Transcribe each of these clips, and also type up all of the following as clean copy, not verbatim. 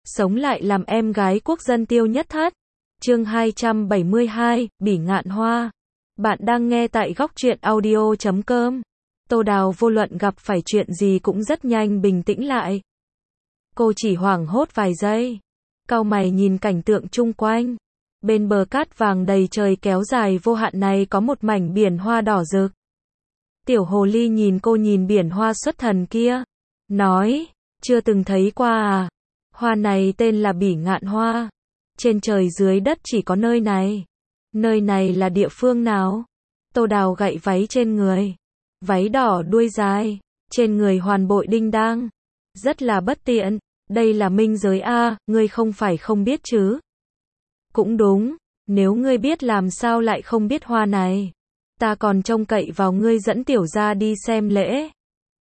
sống lại làm em gái quốc dân Tiêu Nhất Thất. Chương 272, Bỉ Ngạn Hoa. Bạn đang nghe tại góc truyện audio.com. Tô Đào vô luận gặp phải chuyện gì cũng rất nhanh bình tĩnh lại. Cô chỉ hoảng hốt vài giây, cau mày nhìn cảnh tượng chung quanh. Bên bờ cát vàng đầy trời kéo dài vô hạn này có một mảnh biển hoa đỏ rực. Tiểu hồ ly nhìn cô nhìn biển hoa xuất thần kia, nói, chưa từng thấy qua à? Hoa này tên là Bỉ Ngạn Hoa. Trên trời dưới đất chỉ có nơi này. Nơi này là địa phương nào? Tô Đào gậy váy trên người. Váy đỏ đuôi dài, trên người hoàn bội đinh đăng. Rất là bất tiện, đây là minh giới a, ngươi không phải không biết chứ? Cũng đúng, nếu ngươi biết làm sao lại không biết hoa này? Ta còn trông cậy vào ngươi dẫn tiểu gia đi xem lễ.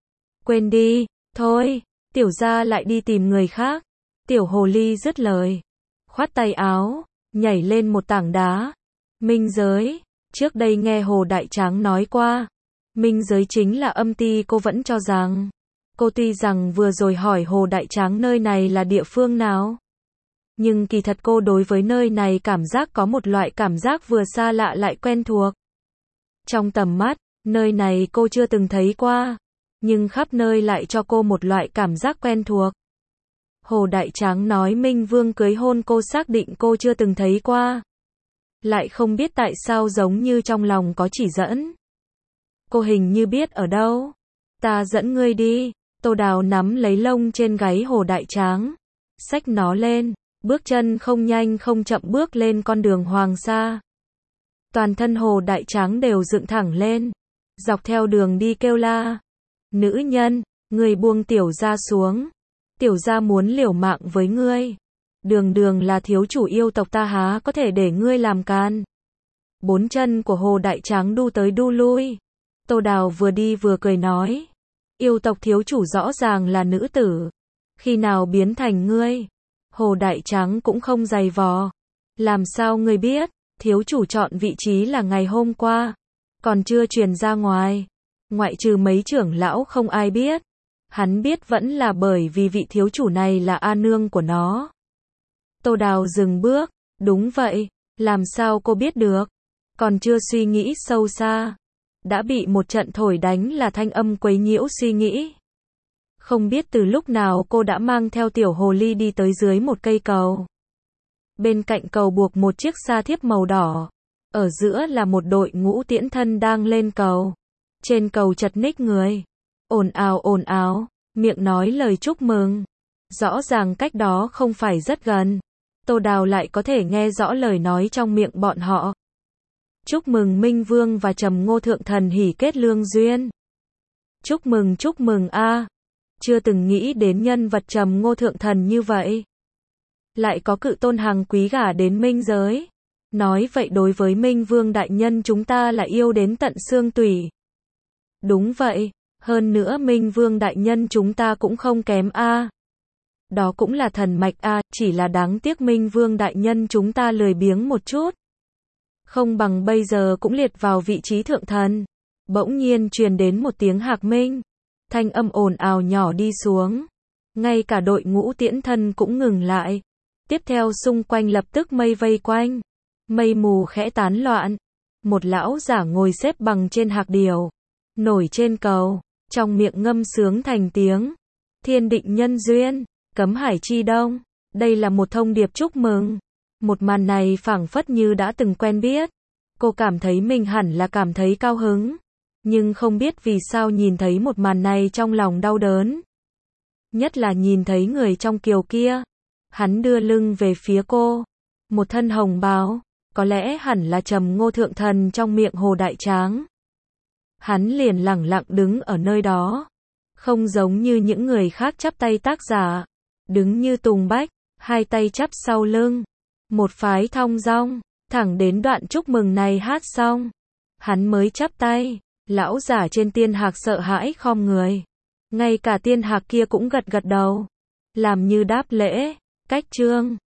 Quên đi, thôi, tiểu gia lại đi tìm người khác. Tiểu hồ ly dứt lời, khoát tay áo, nhảy lên một tảng đá. Minh giới, trước đây nghe Hồ Đại Tráng nói qua, minh giới chính là âm ti. Cô vẫn cho rằng, cô tuy rằng vừa rồi hỏi Hồ Đại Tráng nơi này là địa phương nào, nhưng kỳ thật cô đối với nơi này cảm giác có một loại cảm giác vừa xa lạ lại quen thuộc. Trong tầm mắt, nơi này cô chưa từng thấy qua, nhưng khắp nơi lại cho cô một loại cảm giác quen thuộc. Hồ Đại Tráng nói Minh Vương cưới hôn cô, xác định cô chưa từng thấy qua. Lại không biết tại sao giống như trong lòng có chỉ dẫn. Cô hình như biết ở đâu. Ta dẫn ngươi đi. Tô Đào nắm lấy lông trên gáy Hồ Đại Tráng, xách nó lên, bước chân không nhanh không chậm bước lên con đường hoàng sa. Toàn thân Hồ Đại Tráng đều dựng thẳng lên, dọc theo đường đi kêu la. Nữ nhân, ngươi buông tiểu gia xuống. Tiểu gia muốn liều mạng với ngươi. Đường đường là thiếu chủ yêu tộc, ta há có thể để ngươi làm can. Bốn chân của Hồ Đại Tráng đu tới đu lui. Tô Đào vừa đi vừa cười nói, yêu tộc thiếu chủ rõ ràng là nữ tử, khi nào biến thành ngươi? Hồ Đại Tráng cũng không giày vò. Làm sao ngươi biết? Thiếu chủ chọn vị trí là ngày hôm qua, còn chưa truyền ra ngoài. Ngoại trừ mấy trưởng lão không ai biết. Hắn biết vẫn là bởi vì vị thiếu chủ này là A nương của nó. Tô Đào dừng bước, đúng vậy, làm sao cô biết được? Còn chưa suy nghĩ sâu xa, đã bị một trận thổi đánh là thanh âm quấy nhiễu suy nghĩ. Không biết từ lúc nào cô đã mang theo tiểu hồ ly đi tới dưới một cây cầu. Bên cạnh cầu buộc một chiếc sa thiếp màu đỏ. Ở giữa là một đội ngũ tiễn thân đang lên cầu. Trên cầu chật ních người. Ồn ào, miệng nói lời chúc mừng. Rõ ràng cách đó không phải rất gần. Tô Đào lại có thể nghe rõ lời nói trong miệng bọn họ. Chúc mừng Minh Vương và Trầm Ngô Thượng Thần hỉ kết lương duyên. Chúc mừng a. Chưa từng nghĩ đến nhân vật Trầm Ngô Thượng Thần như vậy. Lại có cự tôn hàng quý gả đến minh giới. Nói vậy đối với Minh Vương đại nhân chúng ta là yêu đến tận xương tủy. Đúng vậy, hơn nữa Minh Vương đại nhân chúng ta cũng không kém a. Đó cũng là thần mạch a, chỉ là đáng tiếc Minh Vương đại nhân chúng ta lười biếng một chút. Không bằng bây giờ cũng liệt vào vị trí thượng thần. Bỗng nhiên truyền đến một tiếng hạc minh. Thanh âm ồn ào nhỏ đi xuống. Ngay cả đội ngũ tiễn thân cũng ngừng lại. Tiếp theo xung quanh lập tức mây vây quanh. Mây mù khẽ tán loạn. Một lão giả ngồi xếp bằng trên hạc điều, nổi trên cầu, trong miệng ngâm sướng thành tiếng. Thiên định nhân duyên, cấm hải chi đông. Đây là một thông điệp chúc mừng. Một màn này phảng phất như đã từng quen biết. Cô cảm thấy mình hẳn là cảm thấy cao hứng. Nhưng không biết vì sao nhìn thấy một màn này trong lòng đau đớn. Nhất là nhìn thấy người trong kiều kia. Hắn đưa lưng về phía cô. Một thân hồng bào, có lẽ hẳn là Trầm Ngô Thượng Thần trong miệng Hồ Đại Tráng. Hắn liền lẳng lặng đứng ở nơi đó. Không giống như những người khác chắp tay tác giả. Đứng như Tùng Bách, hai tay chắp sau lưng. Một phái thong dong, thẳng đến đoạn chúc mừng này hát xong. Hắn mới chắp tay, lão giả trên tiên hạc sợ hãi khom người. Ngay cả tiên hạc kia cũng gật gật đầu. Làm như đáp lễ, cách chương.